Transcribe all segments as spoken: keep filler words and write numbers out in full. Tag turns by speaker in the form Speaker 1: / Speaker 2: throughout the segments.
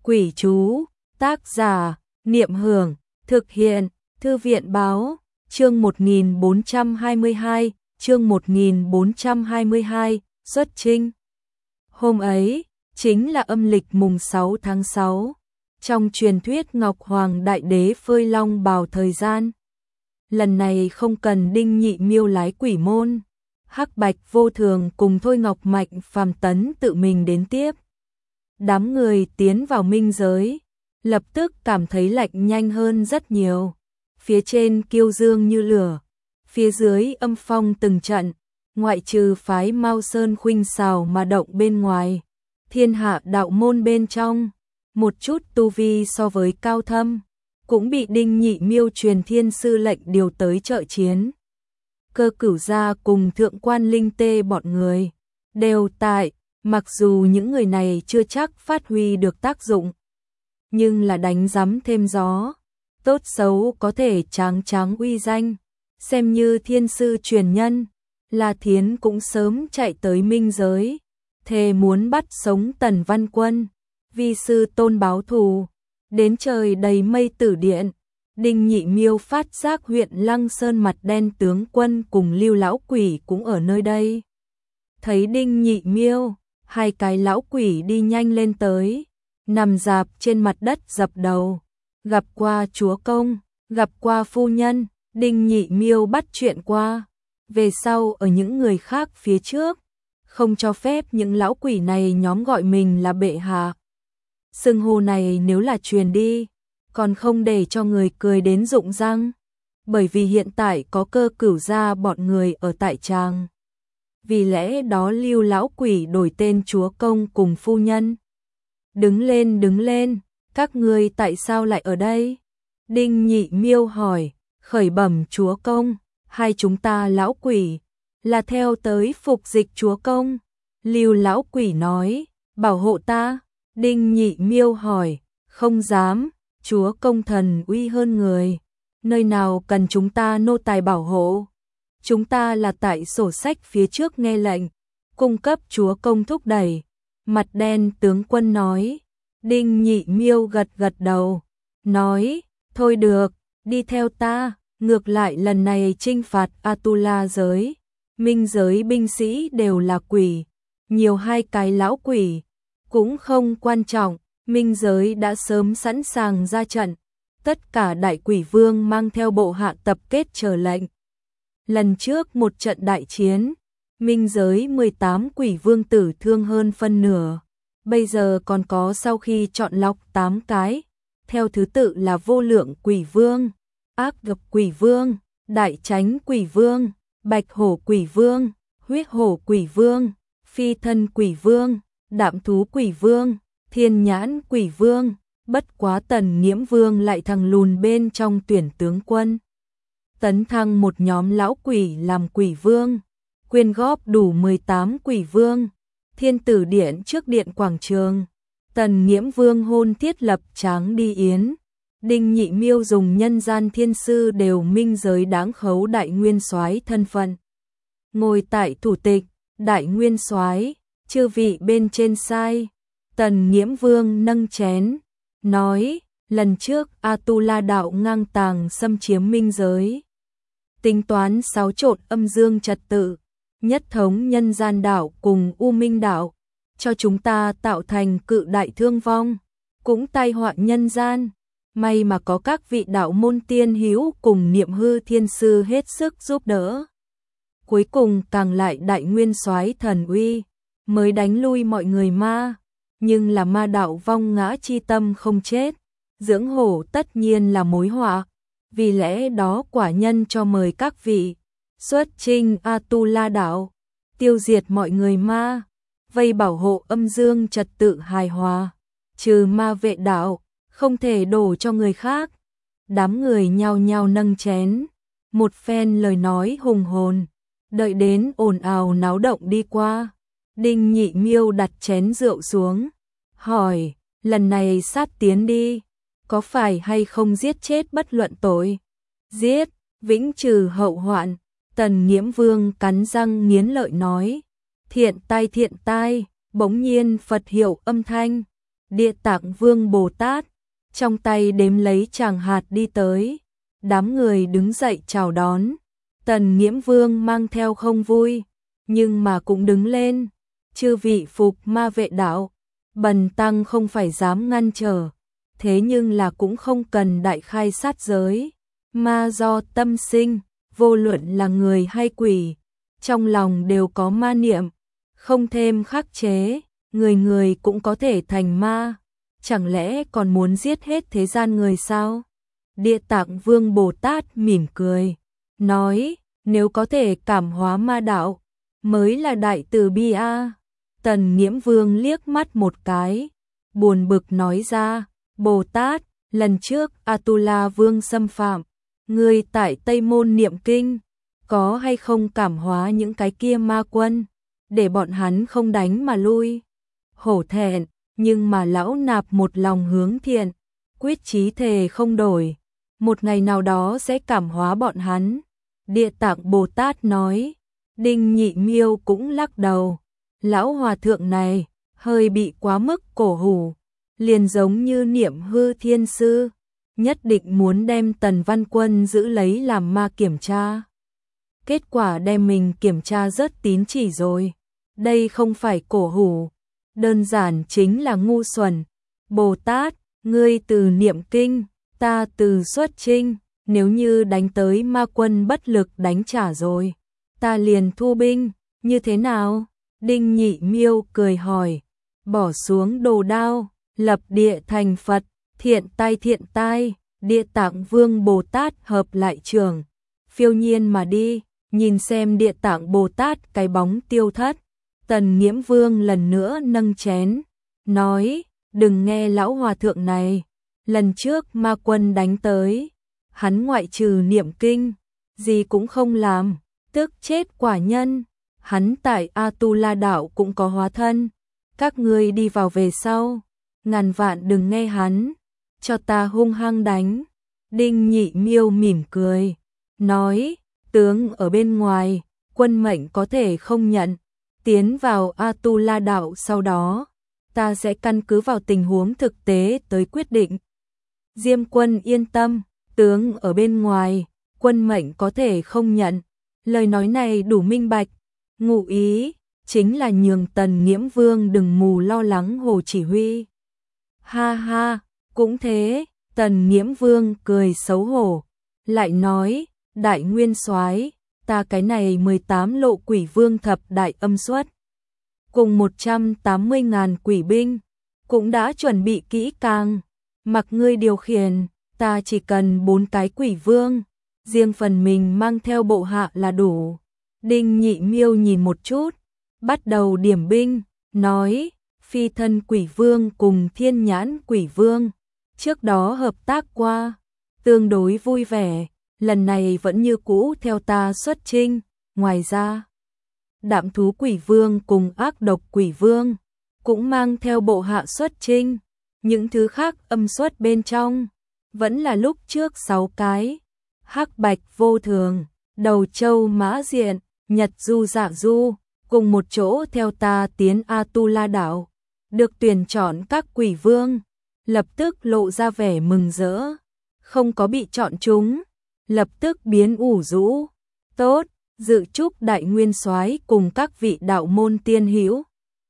Speaker 1: Quỷ chú, tác giả, Niệm Hưởng, thực hiện, Thư viện Báo, chương một nghìn bốn trăm hai mươi hai, chương một nghìn bốn trăm hai mươi hai, xuất trinh. Hôm ấy, chính là âm lịch mùng sáu tháng sáu, trong truyền thuyết Ngọc Hoàng Đại Đế phơi long bào thời gian. Lần này không cần Đinh Nhị Miêu lái quỷ môn, Hắc Bạch Vô Thường cùng Thôi Ngọc Mạnh Phàm Tấn tự mình đến tiếp. Đám người tiến vào minh giới, lập tức cảm thấy lạnh nhanh hơn rất nhiều. Phía trên kiêu dương như lửa, phía dưới âm phong từng trận, ngoại trừ phái Mao Sơn khuynh xào mà động bên ngoài, thiên hạ đạo môn bên trong, một chút tu vi so với cao thâm, cũng bị Đinh Nhị Miêu truyền thiên sư lệnh điều tới trợ chiến. Cơ Cửu gia cùng Thượng quan Linh Tê bọn người đều tại, mặc dù những người này chưa chắc phát huy được tác dụng, nhưng là đánh rắm thêm gió, tốt xấu có thể tráng tráng uy danh, xem như thiên sư truyền nhân. La Thiến cũng sớm chạy tới minh giới, thề muốn bắt sống Tần Văn Quân, vi sư tôn báo thù. Đến trời đầy mây tử điện, Đinh Nhị Miêu phát giác huyện Lăng Sơn mặt đen tướng quân cùng Lưu lão quỷ cũng ở nơi đây. Thấy Đinh Nhị Miêu, hai cái lão quỷ đi nhanh lên tới, nằm rạp trên mặt đất dập đầu, gặp qua chúa công, gặp qua phu nhân. Đinh Nhị Miêu bắt chuyện qua, về sau ở những người khác phía trước, không cho phép những lão quỷ này nhóm gọi mình là bệ hạ. Xưng hô này nếu là truyền đi, còn không để cho người cười đến rụng răng, bởi vì hiện tại có Cơ Cửu gia bọn người ở tại tràng. Vì lẽ đó Lưu lão quỷ đổi tên chúa công cùng phu nhân. Đứng lên, đứng lên, các ngươi tại sao lại ở đây? Đinh Nhị Miêu hỏi. Khởi bẩm chúa công, hai chúng ta lão quỷ là theo tới phục dịch chúa công. Lưu lão quỷ nói, bảo hộ ta. Đinh Nhị Miêu hỏi, không dám, chúa công thần uy hơn người, nơi nào cần chúng ta nô tài bảo hộ. Chúng ta là tại sổ sách phía trước nghe lệnh, cung cấp chúa công thúc đẩy. Mặt đen tướng quân nói. Đinh Nhị Miêu gật gật đầu, nói, thôi được, đi theo ta. Ngược lại lần này chinh phạt Atula giới, minh giới binh sĩ đều là quỷ, nhiều hai cái lão quỷ, cũng không quan trọng, minh giới đã sớm sẵn sàng ra trận, tất cả đại quỷ vương mang theo bộ hạ tập kết chờ lệnh. Lần trước một trận đại chiến, minh giới mười tám quỷ vương tử thương hơn phân nửa, bây giờ còn có sau khi chọn lọc tám cái, theo thứ tự là vô lượng quỷ vương, ác gặp quỷ vương, đại chánh quỷ vương, bạch hổ quỷ vương, huyết hổ quỷ vương, phi thân quỷ vương, đạm thú quỷ vương, thiên nhãn quỷ vương. Bất quá Tần Nghiễm Vương lại thằng lùn bên trong tuyển tướng quân, tấn thăng một nhóm lão quỷ làm quỷ vương, quyên góp đủ mười tám quỷ vương. Thiên tử điện trước điện quảng trường, Tần Nghiễm Vương hôn thiết lập tráng đi yến. Đinh Nhị Miêu dùng nhân gian thiên sư đều minh giới đáng khấu đại nguyên soái thân phận, ngồi tại thủ tịch. Đại nguyên soái, chư vị bên trên sai. Tần Nghiễm Vương nâng chén, nói, lần trước Atula đạo ngang tàng xâm chiếm minh giới, tính toán xáo trộn âm dương trật tự, nhất thống nhân gian đạo cùng U Minh đạo, cho chúng ta tạo thành cự đại thương vong, cũng tai họa nhân gian. May mà có các vị đạo môn tiên hữu cùng Niệm Hư thiên sư hết sức giúp đỡ. Cuối cùng càng lại đại nguyên soái thần uy, mới đánh lui mọi người ma, nhưng là ma đạo vong ngã chi tâm không chết, dưỡng hổ tất nhiên là mối họa, vì lẽ đó quả nhân cho mời các vị xuất chinh Atula đạo, tiêu diệt mọi người ma, vây bảo hộ âm dương trật tự hài hòa, trừ ma vệ đạo, không thể đổ cho người khác. Đám người nhao nhao nâng chén, một phen lời nói hùng hồn, đợi đến ồn ào náo động đi qua. Đinh Nhị Miêu đặt chén rượu xuống, hỏi, lần này sát tiến đi, có phải hay không giết chết bất luận tội? Giết, vĩnh trừ hậu hoạn. Tần Nghiễm Vương cắn răng nghiến lợi nói, thiện tai thiện tai. Bỗng nhiên Phật hiệu âm thanh, Địa Tạng Vương Bồ Tát, trong tay đếm lấy tràng hạt đi tới. Đám người đứng dậy chào đón. Tần Nghiễm Vương mang theo không vui, nhưng mà cũng đứng lên. Chư vị phục ma vệ đạo, bần tăng không phải dám ngăn trở, thế nhưng là cũng không cần đại khai sát giới. Ma do tâm sinh, vô luận là người hay quỷ, trong lòng đều có ma niệm, không thêm khắc chế, người người cũng có thể thành ma. Chẳng lẽ còn muốn giết hết thế gian người sao? Địa Tạng Vương Bồ Tát mỉm cười, nói, nếu có thể cảm hóa ma đạo, mới là đại từ bi a. Tần Nghiễm Vương liếc mắt một cái, buồn bực nói ra, Bồ Tát, lần trước Atula Vương xâm phạm, người tại Tây Môn niệm kinh, có hay không cảm hóa những cái kia ma quân, để bọn hắn không đánh mà lui? Hổ thẹn, nhưng mà lão nạp một lòng hướng thiện, quyết chí thề không đổi, một ngày nào đó sẽ cảm hóa bọn hắn. Địa Tạng Bồ Tát nói. Đinh Nhị Miêu cũng lắc đầu, lão hòa thượng này hơi bị quá mức cổ hủ, liền giống như Niệm Hư Thiên Sư, nhất định muốn đem Tần Văn Quân giữ lấy làm ma kiểm tra. Kết quả đem mình kiểm tra rớt tín chỉ rồi. Đây không phải cổ hủ, đơn giản chính là ngu xuẩn. Bồ Tát, ngươi từ niệm kinh, ta từ xuất trinh, nếu như đánh tới ma quân bất lực đánh trả rồi, ta liền thu binh, như thế nào? Đinh Nhị Miêu cười hỏi, bỏ xuống đồ đao, lập địa thành Phật, thiện tai thiện tai. Địa Tạng Vương Bồ Tát hợp lại trường, phiêu nhiên mà đi, nhìn xem Địa Tạng Bồ Tát cái bóng tiêu thất. Tần Nghiễm Vương lần nữa nâng chén, nói, đừng nghe lão hòa thượng này, lần trước ma quân đánh tới, hắn ngoại trừ niệm kinh, gì cũng không làm, tức chết quả nhân. Hắn tại Atula đạo cũng có hóa thân, các ngươi đi vào về sau, ngàn vạn đừng nghe hắn, cho ta hung hăng đánh. Đinh Nhị Miêu mỉm cười, nói, tướng ở bên ngoài, quân mệnh có thể không nhận, tiến vào Atula đạo sau đó, ta sẽ căn cứ vào tình huống thực tế tới quyết định. Diêm quân yên tâm, tướng ở bên ngoài, quân mệnh có thể không nhận. Lời nói này đủ minh bạch, ngụ ý chính là nhường Tần Nghiễm Vương đừng mù lo lắng Hồ Chỉ Huy. Ha ha, cũng thế. Tần Nghiễm Vương cười xấu hổ, lại nói, đại nguyên soái, ta cái này mười tám lộ quỷ vương thập đại âm xuất, cùng một trăm tám mươi ngàn quỷ binh, cũng đã chuẩn bị kỹ càng, mặc ngươi điều khiển, ta chỉ cần bốn cái quỷ vương, riêng phần mình mang theo bộ hạ là đủ. Đinh Nhị Miêu nhìn một chút, bắt đầu điểm binh, nói, phi thân quỷ vương cùng thiên nhãn quỷ vương, trước đó hợp tác qua, tương đối vui vẻ, lần này vẫn như cũ theo ta xuất chinh. Ngoài ra, đạm thú quỷ vương cùng ác độc quỷ vương cũng mang theo bộ hạ xuất chinh. Những thứ khác âm xuất bên trong vẫn là lúc trước sáu cái, hắc bạch vô thường, đầu châu mã diện, nhật du dạ du, cùng một chỗ theo ta tiến Atula đảo. Được tuyển chọn các quỷ vương, lập tức lộ ra vẻ mừng rỡ, không có bị chọn chúng, lập tức biến ủ rũ. Tốt, dự chúc đại nguyên soái cùng các vị đạo môn tiên hữu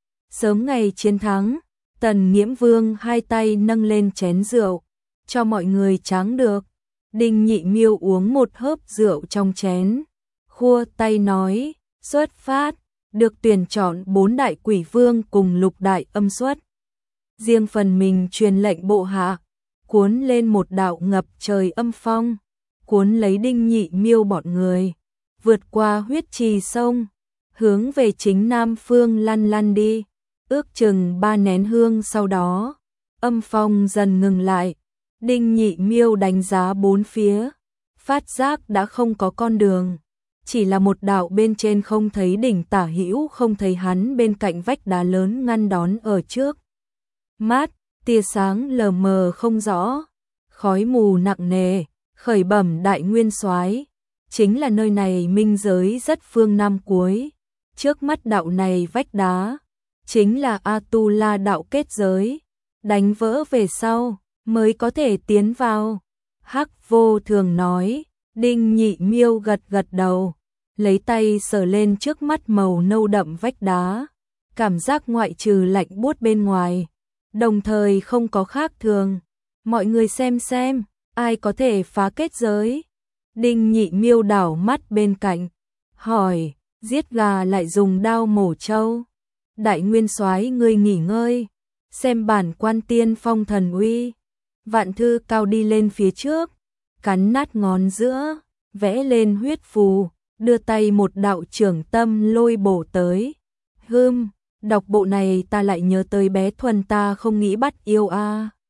Speaker 1: sớm ngày chiến thắng. Tần Nghiễm Vương hai tay nâng lên chén rượu, cho mọi người tráng được. Đinh Nhị Miêu uống một hớp rượu trong chén, khua tay nói, xuất phát. Được tuyển chọn bốn đại quỷ vương cùng lục đại âm xuất, riêng phần mình truyền lệnh bộ hạ, cuốn lên một đạo ngập trời âm phong, cuốn lấy Đinh Nhị Miêu bọn người, vượt qua huyết trì sông, hướng về chính nam phương lăn lăn đi. Ước chừng ba nén hương sau đó, âm phong dần ngừng lại. Đinh Nhị Miêu đánh giá bốn phía, phát giác đã không có con đường, chỉ là một đạo bên trên không thấy đỉnh tả hữu, không thấy hắn bên cạnh vách đá lớn ngăn đón ở trước mắt, tia sáng lờ mờ không rõ, khói mù nặng nề. Khởi bẩm đại nguyên soái, chính là nơi này minh giới rất phương nam cuối, trước mắt đạo này vách đá chính là Atula đạo kết giới. đánh vỡ về sau, mới có thể tiến vào. Hắc Vô Thường nói, Đinh Nhị Miêu gật gật đầu, lấy tay sờ lên trước mắt màu nâu đậm vách đá, cảm giác ngoại trừ lạnh buốt bên ngoài, đồng thời không có khác thường. Mọi người xem xem, ai có thể phá kết giới? Đinh Nhị Miêu đảo mắt bên cạnh, hỏi, giết gà lại dùng đao mổ trâu. Đại nguyên soái ngươi nghỉ ngơi, xem bản quan tiên phong thần uy. Vạn Thư Cao đi lên phía trước, cắn nát ngón giữa, vẽ lên huyết phù, đưa tay một đạo trưởng tâm lôi bổ tới. Hừm, đọc bộ này ta lại nhớ tới bé Thuần ta không nghĩ bắt yêu a. À.